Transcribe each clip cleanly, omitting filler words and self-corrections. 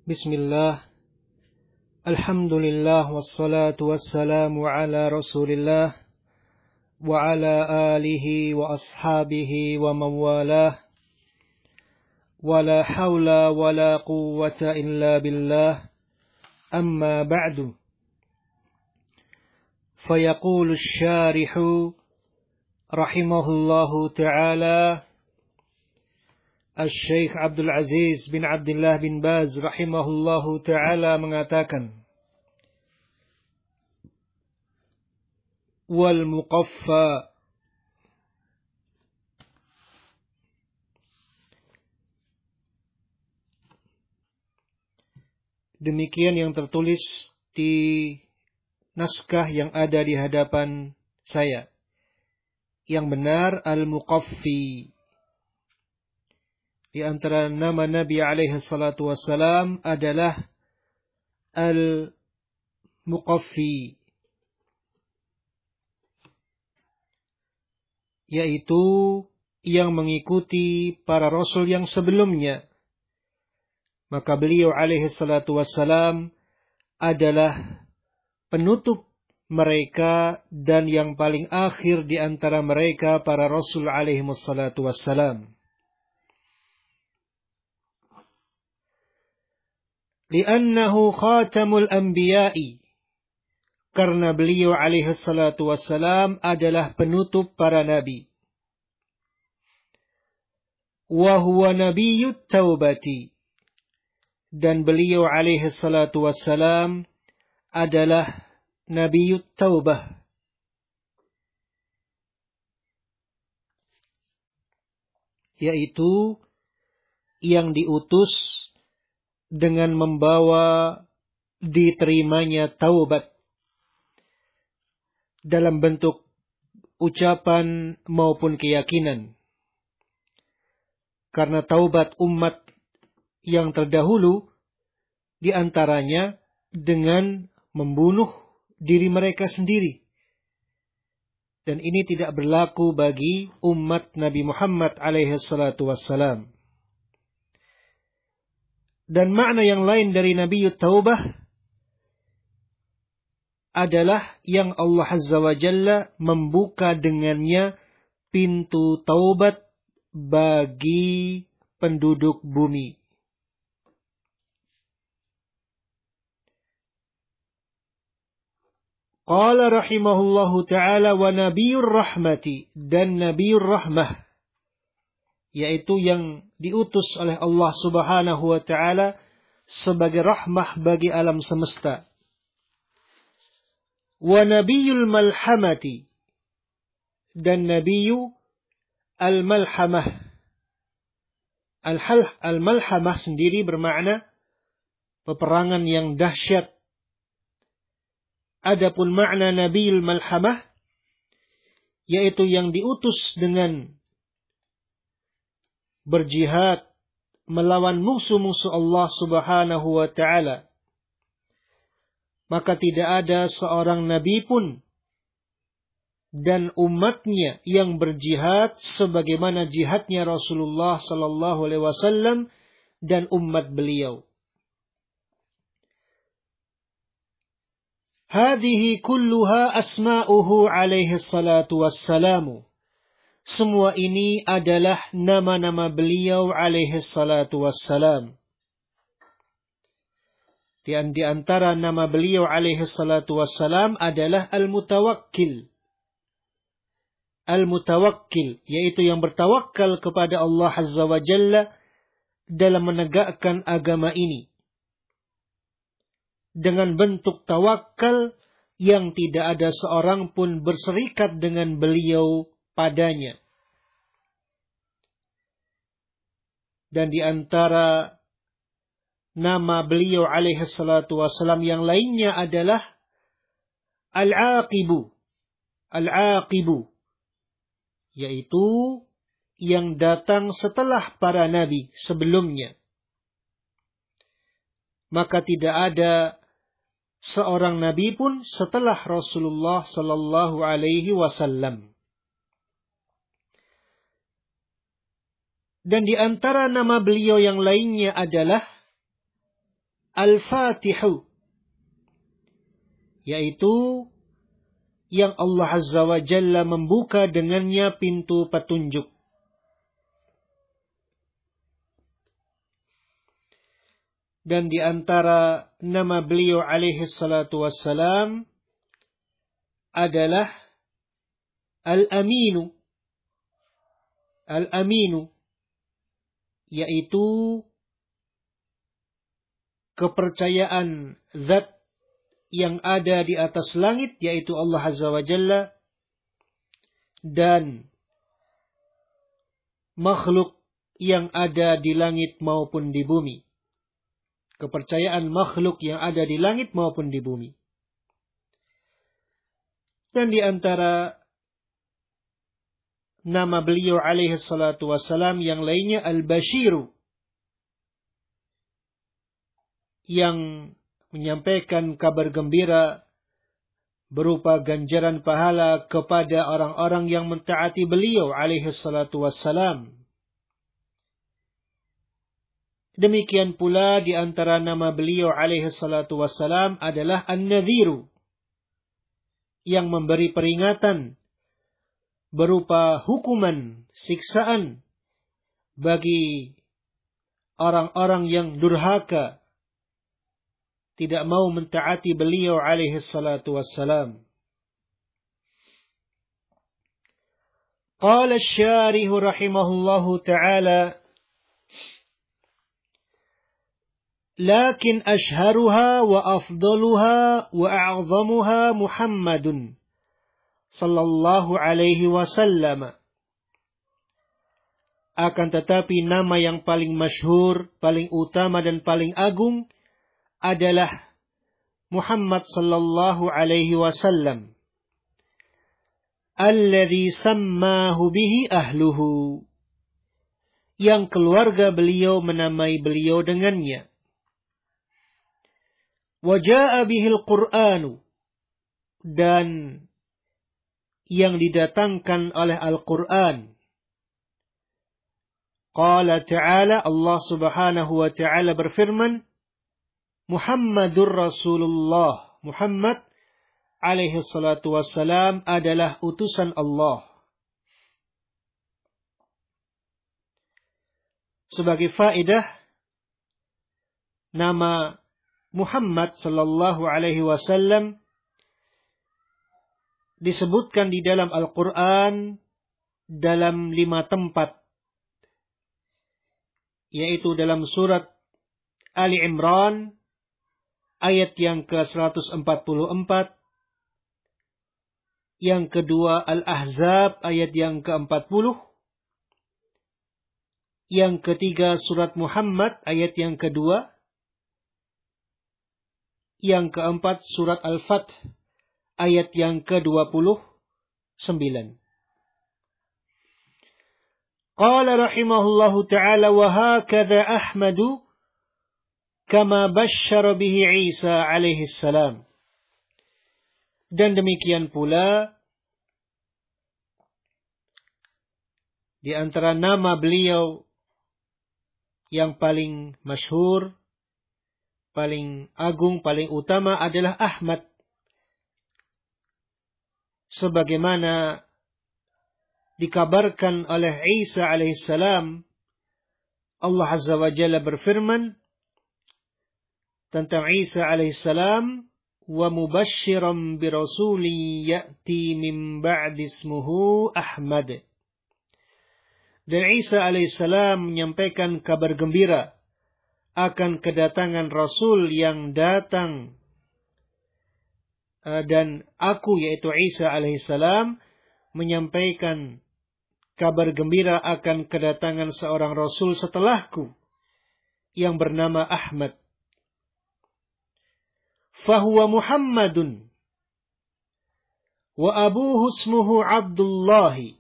Bismillah, alhamdulillah, wassalatu wassalamu ala rasulillah, wa ala alihi wa ashabihi wa mawalah, wa la hawla wa la quwwata illa billah, amma ba'du. Fayaqulu syarihu rahimahullahu ta'ala, Al-Syeikh Abdul Aziz bin Abdullah bin Baz rahimahullahu ta'ala mengatakan, wal muqaffa, demikian yang tertulis di naskah yang ada di hadapan saya. Yang benar al-muqaffi. Di antara nama Nabi alaihi salatu wassalam adalah al-muqaffi, yaitu yang mengikuti para rasul yang sebelumnya. Maka beliau alaihi salatu wassalam adalah penutup mereka dan yang paling akhir di antara mereka para rasul alaihi salatu wassalam. Li'annahu khatamul anbiya'i, karena beliau alaihi salatu wassalam adalah penutup para nabi. Wa huwa nabiyyut taubati, dan beliau alaihi salatu wassalam adalah nabiyyut taubah, yaitu yang diutus dengan membawa diterimanya taubat dalam bentuk ucapan maupun keyakinan. Karena taubat umat yang terdahulu diantaranya dengan membunuh diri mereka sendiri. Dan ini tidak berlaku bagi umat Nabi Muhammad alaihi salatu wassalam. Dan makna yang lain dari Nabiyyut Taubah adalah yang Allah Azza wa Jalla membuka dengannya pintu taubat bagi penduduk bumi. Qala rahimahullahu ta'ala wa nabiyyur rahmati, dan nabiyyur rahmah, yaitu yang diutus oleh Allah Subhanahu wa ta'ala sebagai rahmah bagi alam semesta. Wa nabiyyul malhamati, dan nabiyyu al-malhamah. Al-malhamah sendiri bermakna peperangan yang dahsyat. Adapun makna nabiyyul malhamah, yaitu yang diutus dengan berjihad melawan musuh-musuh Allah Subhanahu wa ta'ala. Maka tidak ada seorang nabi pun dan umatnya yang berjihad sebagaimana jihadnya Rasulullah sallallahu alaihi wasallam dan umat beliau. Hadhihi kulluha asma'uhu alaihi salatu wassalamu. Semua ini adalah nama-nama beliau alaihi salatu wassalam. Di antara nama beliau alaihi salatu wassalam adalah Al-Mutawakkil. Al-Mutawakkil, yaitu yang bertawakal kepada Allah Azza wa Jalla dalam menegakkan agama ini. Dengan bentuk tawakal yang tidak ada seorang pun berserikat dengan beliau padanya. Dan di antara nama beliau alaihi salatu wassalam yang lainnya adalah Al-Aqibu. Al-Aqibu, yaitu yang datang setelah para nabi sebelumnya. Maka tidak ada seorang nabi pun setelah Rasulullah sallallahu alaihi wasallam. Dan di antara nama beliau yang lainnya adalah Al-Fatihu, yaitu yang Allah Azza wa Jalla membuka dengannya pintu petunjuk. Dan di antara nama beliau alaihi salatu wassalam adalah Al-Aminu. Al-Aminu, yaitu kepercayaan zat yang ada di atas langit, yaitu Allah Azza wa Jalla, dan makhluk yang ada di langit maupun di bumi. Kepercayaan makhluk yang ada di langit maupun di bumi. Dan di antara nama beliau alaihi salatu wassalam yang lainnya Al-Bashiru, yang menyampaikan kabar gembira berupa ganjaran pahala kepada orang-orang yang mentaati beliau alaihi salatu wassalam. Demikian pula di antara nama beliau alaihi salatu wassalam adalah An-Nadhiru, yang memberi peringatan berupa hukuman, siksaan bagi orang-orang yang durhaka, tidak mau mentaati beliau alaihi salatu wassalam. Qala asy-syarih rahimahullahu ta'ala, lakin ashharuha wa afdaluha wa a'zamuha Muhammadun sallallahu alaihi wasallam. Akan tetapi nama yang paling masyhur, paling utama dan paling agung adalah Muhammad sallallahu alaihi wasallam, alladzi sammahu bihi ahluhu, yang keluarga beliau menamai beliau dengannya. Wa jaa'a bihil Qur'anu, dan yang didatangkan oleh Al-Qur'an. Qala ta'ala, Allah subhanahu wa ta'ala berfirman, Muhammadur Rasulullah, Muhammad alaihi salatu wassalam adalah utusan Allah. Sebagai faedah, nama Muhammad sallallahu alaihi wasallam disebutkan di dalam Al-Quran dalam 5 tempat, yaitu dalam surat Ali Imran ayat yang ke-144, yang kedua Al-Ahzab ayat yang ke-40, yang ketiga surat Muhammad ayat yang kedua, yang keempat surat Al-Fath ayat yang ke-29. Qala rahimahullahu ta'ala, wa hakadha Ahmadu kama basyara bihi Isa alaihi salam. Dan demikian pula di antara nama beliau yang paling masyhur, paling agung, paling utama adalah Ahmad. Sebagaimana dikabarkan oleh Isa alaihissalam, Allah Azza wa Jalla berfirman tentang Isa alaihissalam, wa mubasysyiran bi rasulin ya'ti min ba'di ismuhu Ahmad. Dan Isa alaihissalam menyampaikan kabar gembira akan kedatangan Rasul yang datang, dan aku, yaitu Isa alaihissalam, menyampaikan kabar gembira akan kedatangan seorang Rasul setelahku yang bernama Ahmad. Fahuwa Muhammadun wa abuhu ismuhu Abdullahi.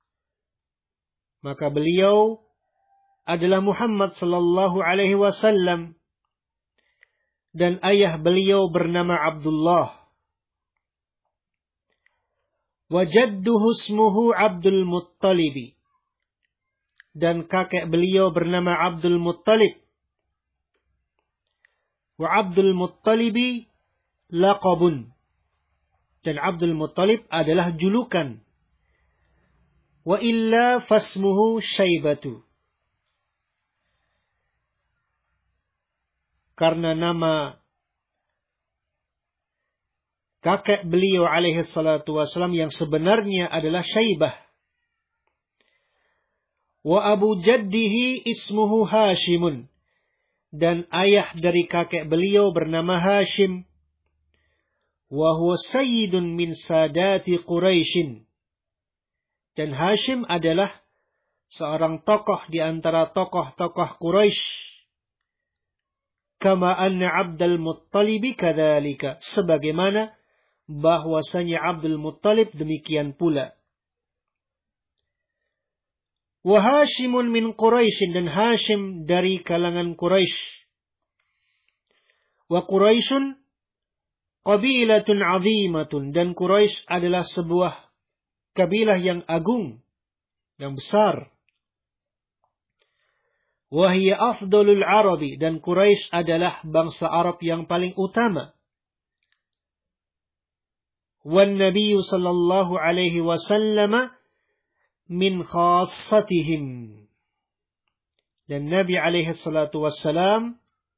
Maka beliau adalah Muhammad sallallahu alaihi wasallam dan ayah beliau bernama Abdullah. Wa jadduhu ismuhu Abdul Muttalib, dan kakek beliau bernama Abdul Muttalib. Wa Abdul Muttalibi laqabun. Dan Abdul Muttalib adalah julukan. Wa illa fasmuhu Syaibatu. Karena nama kakek beliau alaihi salatu wassalam yang sebenarnya adalah Syaibah. Wa abu jaddihi ismuhu Hashimun. Dan ayah dari kakek beliau bernama Hashim. Wa huwa sayyidun min sadati Quraisyin. Dan Hashim adalah seorang tokoh di antara tokoh-tokoh Quraisy. Kama anna Abdul Muttalib kadzalika, sebagaimana bahwasanya Abdul Muttalib demikian pula. Wa Hashimun min Quraisy, dan Hashim dari kalangan Quraisy. Wa Quraisyun qabilatun 'azimatun, dan Quraisy adalah sebuah kabilah yang agung, yang besar. Wahia afdalul Arabi, dan Quraisy adalah bangsa Arab yang paling utama. Wan Nabi sallallahu alaihi wasallam min khassatihim. Dan Nabi alaihi salatu wassalam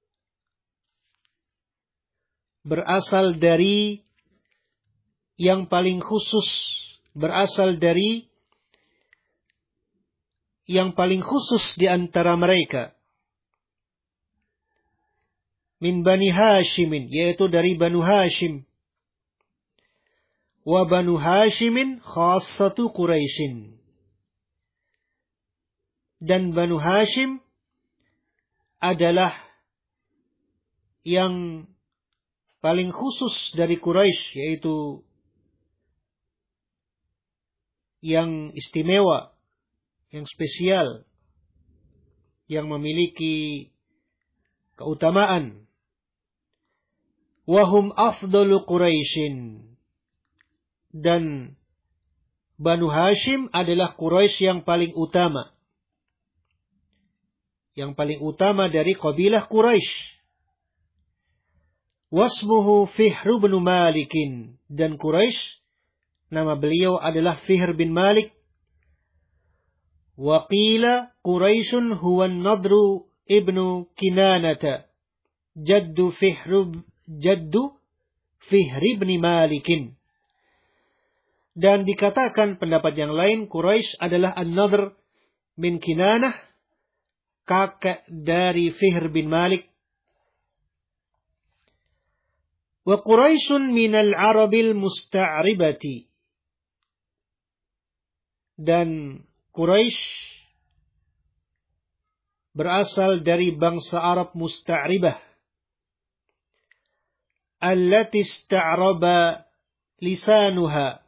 berasal dari yang paling khusus, berasal dari yang paling khusus di antara mereka. Min Bani Hashimin, yaitu dari Banu Hashim. Wa Banu Hashimin khassatu Quraisyin. Dan Banu Hashim adalah yang paling khusus dari Quraisy, yaitu yang istimewa, yang spesial, yang memiliki keutamaan. Wahum afdalu Quraisyin. Dan Banu Hashim adalah Quraisy yang paling utama. Yang paling utama dari kabilah Quraisy. Wasmuhu Fihr bin Malikin. Dan Quraisy, nama beliau adalah Fihr bin Malik. Wa qila Quraisyun huwa Nadru ibnu Kinanata. Jaddu Fihr bin Malikin. Dan dikatakan pendapat yang lain, Quraisy adalah An-Nadr bin Kinanah, kakek dari Fihr bin Malik. Wa Quraisyun minal Arabil Musta'ribati. Dan Quraisy berasal dari bangsa Arab Musta'ribah. Allati ista'raba lisanuha.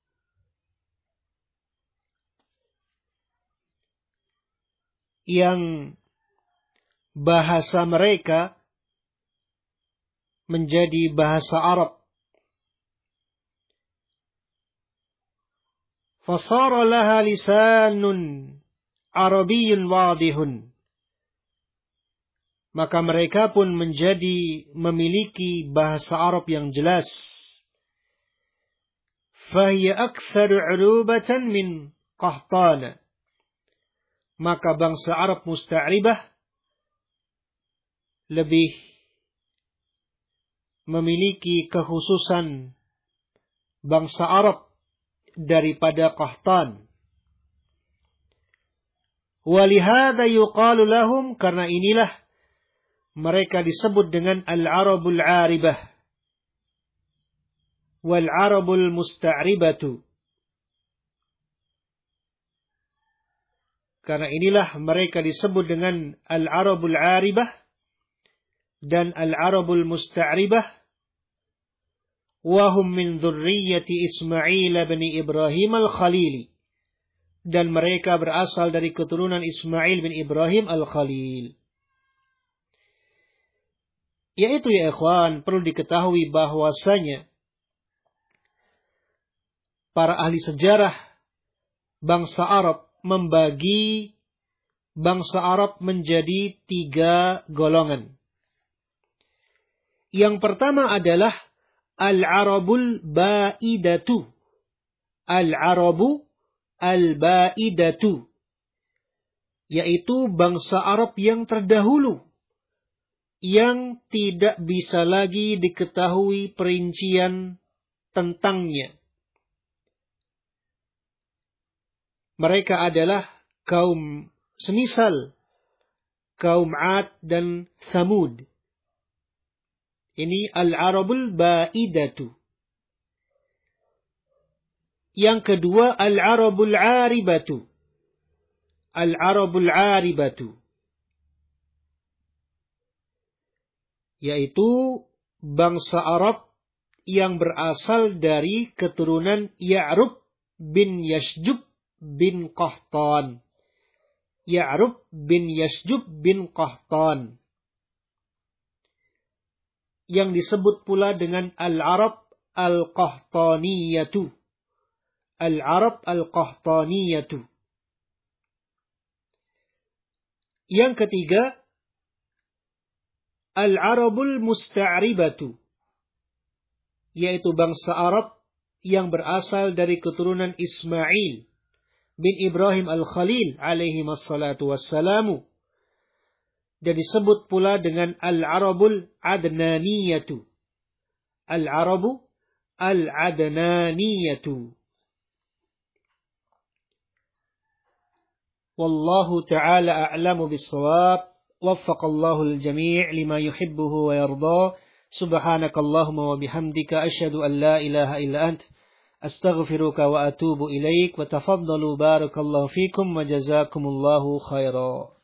Yang bahasa mereka menjadi bahasa Arab. Fasara laha lisanun Arabiyyun wadihun. Maka mereka pun menjadi memiliki bahasa Arab yang jelas. Fahiya aktsaru 'urubatan min Qahtana. Maka bangsa Arab Musta'ribah lebih memiliki kekhususan bangsa Arab daripada Qahtan. Walihada yuqalu lahum, karena inilah mereka disebut dengan Al-Arabul 'Aribah wal Arabul Musta'ribatu. Karena inilah mereka disebut dengan Al-Arabul 'Aribah dan Al-Arabul Musta'ribah. Wahum min dzurriyyati Ismail bin Ibrahim al-Khalili. Dan mereka berasal dari keturunan Ismail bin Ibrahim al-Khalil. Yaitu ya ikhwan, perlu diketahui bahwasanya para ahli sejarah bangsa Arab membagi bangsa Arab menjadi 3 golongan. Yang pertama adalah Al-Arabul Ba'idatu. Al-Arabu Al-Ba'idatu. Yaitu bangsa Arab yang terdahulu. Yang tidak bisa lagi diketahui perincian tentangnya. Mereka adalah kaum semisal kaum 'Ad dan Thamud. Ini Al-Arabul Ba'idatu. Yang kedua Al-Arabul 'Aribatu. Al-Arabul 'Aribatu. Yaitu bangsa Arab yang berasal dari keturunan Ya'rub bin Yashjub bin Qahtan. Ya'rub bin Yashjub bin Qahtan. Yang disebut pula dengan Al-Arab Al-Qahtaniyatu. Al-Arab Al-Qahtaniyatu. Yang ketiga, Al-Arabul Musta'ribatu. Yaitu bangsa Arab yang berasal dari keturunan Ismail bin Ibrahim Al-Khalil alaihi wassalatu wassalamu. Dan disebut pula dengan Al-Arabul Adnaniyatu. Al-Arabu Al-Adnaniyatu. Wallahu ta'ala a'lamu bis-shawab. Waffaqallahu al-jami' lima yuhibbuhu wa yarda. Subhanakallahumma wa bihamdika asyhadu an la ilaha illa ant astaghfiruka wa atubu ilaik wa tafaddalu barakallahu fikum wa jazakumullahu khairan.